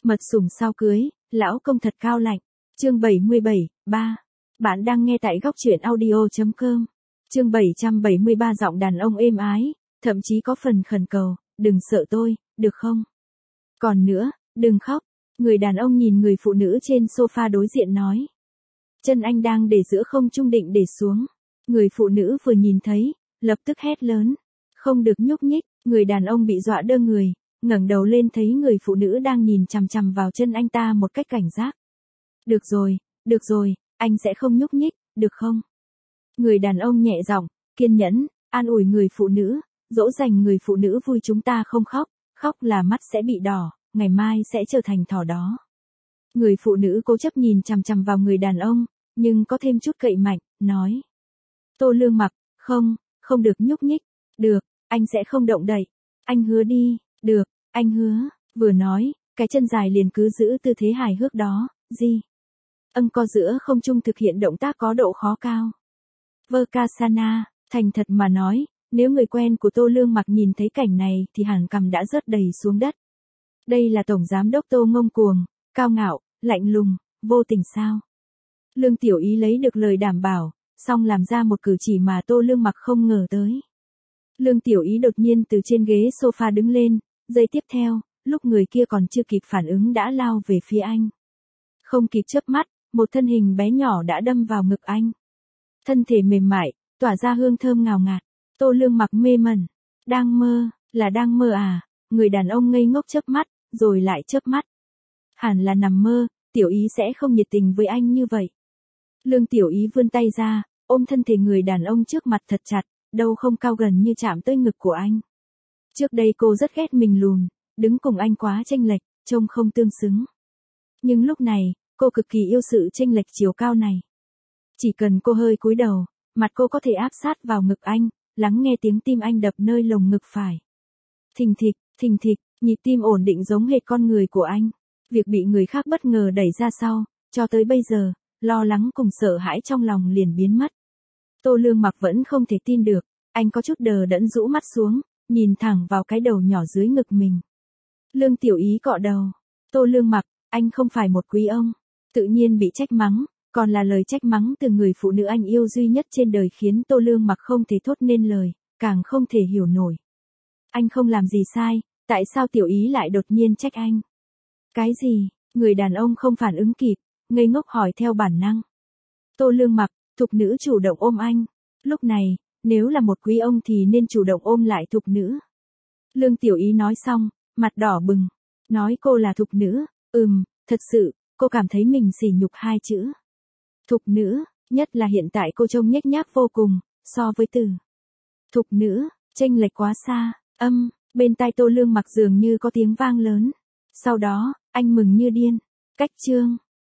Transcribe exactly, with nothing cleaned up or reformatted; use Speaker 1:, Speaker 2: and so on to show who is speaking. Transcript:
Speaker 1: Mật sủng sau cưới, lão công thật cao lạnh. Chương bảy mươi bảy, ba. Bạn đang nghe tại góc truyện audio chấm com. Chương bảy trăm bảy mươi ba giọng đàn ông êm ái, thậm chí có phần khẩn cầu, đừng sợ tôi, được không? Còn nữa, đừng khóc. Người đàn ông nhìn người phụ nữ trên sofa đối diện nói. Chân anh đang để giữa không trung định để xuống. Người phụ nữ vừa nhìn thấy, lập tức hét lớn. Không được nhúc nhích, người đàn ông bị dọa đơ người, ngẩng đầu lên thấy người phụ nữ đang nhìn chằm chằm vào chân anh ta một cách cảnh giác. Được rồi, được rồi, anh sẽ không nhúc nhích, được không? Người đàn ông nhẹ giọng, kiên nhẫn, an ủi người phụ nữ, dỗ dành người phụ nữ vui chúng ta không khóc, khóc là mắt sẽ bị đỏ, ngày mai sẽ trở thành thỏ đó. Người phụ nữ cố chấp nhìn chằm chằm vào người đàn ông, nhưng có thêm chút cậy mạnh, nói. Tô Lương Mặc, không, không được nhúc nhích, được, anh sẽ không động đậy, anh hứa đi, được, anh hứa, vừa nói, cái chân dài liền cứ giữ tư thế hài hước đó, gì? Âng co giữa không trung thực hiện động tác có độ khó cao. Verkasana, thành thật mà nói, nếu người quen của Tô Lương Mặc nhìn thấy cảnh này thì hẳn cằm đã rớt đầy xuống đất. Đây là Tổng Giám đốc Tô ngông cuồng, cao ngạo, lạnh lùng, vô tình sao? Lương Tiểu Ý lấy được lời đảm bảo, xong làm ra một cử chỉ mà Tô Lương Mặc không ngờ tới. Lương Tiểu Ý đột nhiên từ trên ghế sofa đứng lên, giây tiếp theo, lúc người kia còn chưa kịp phản ứng đã lao về phía anh. Không kịp chớp mắt, một thân hình bé nhỏ đã đâm vào ngực anh. Thân thể mềm mại, tỏa ra hương thơm ngào ngạt. Tô Lương Mặc mê mẩn. Đang mơ, là đang mơ à? Người đàn ông ngây ngốc chớp mắt, rồi lại chớp mắt. Hẳn là nằm mơ, Tiểu Ý sẽ không nhiệt tình với anh như vậy. Lương Tiểu Ý vươn tay ra, ôm thân thể người đàn ông trước mặt thật chặt, đâu không cao gần như chạm tới ngực của anh. Trước đây cô rất ghét mình lùn, đứng cùng anh quá chênh lệch, trông không tương xứng. Nhưng lúc này, cô cực kỳ yêu sự chênh lệch chiều cao này. Chỉ cần cô hơi cúi đầu, mặt cô có thể áp sát vào ngực anh, lắng nghe tiếng tim anh đập nơi lồng ngực phải. Thình thịch, thình thịch, nhịp tim ổn định giống hệt con người của anh. Việc bị người khác bất ngờ đẩy ra sau, cho tới bây giờ, lo lắng cùng sợ hãi trong lòng liền biến mất. Tô Lương Mặc vẫn không thể tin được, anh có chút đờ đẫn rũ mắt xuống, nhìn thẳng vào cái đầu nhỏ dưới ngực mình. Lương Tiểu Ý cọ đầu. Tô Lương Mặc, anh không phải một quý ông. Tự nhiên bị trách mắng, còn là lời trách mắng từ người phụ nữ anh yêu duy nhất trên đời khiến Tô Lương Mặc không thể thốt nên lời, càng không thể hiểu nổi. Anh không làm gì sai, tại sao Tiểu Ý lại đột nhiên trách anh? Cái gì? Người đàn ông không phản ứng kịp, ngây ngốc hỏi theo bản năng. Tô Lương Mặc, thục nữ chủ động ôm anh. Lúc này, nếu là một quý ông thì nên chủ động ôm lại thục nữ. Lương Tiểu Ý nói xong, mặt đỏ bừng. Nói cô là thục nữ, ừm, thật sự, cô cảm thấy mình sỉ nhục hai chữ. Thục nữ, nhất là hiện tại cô trông nhếch nhác vô cùng, so với từ thục nữ, chênh lệch quá xa, âm, bên tai Tô Lương Mặc dường như có tiếng vang lớn. Sau đó, anh mừng như điên. Cách chương.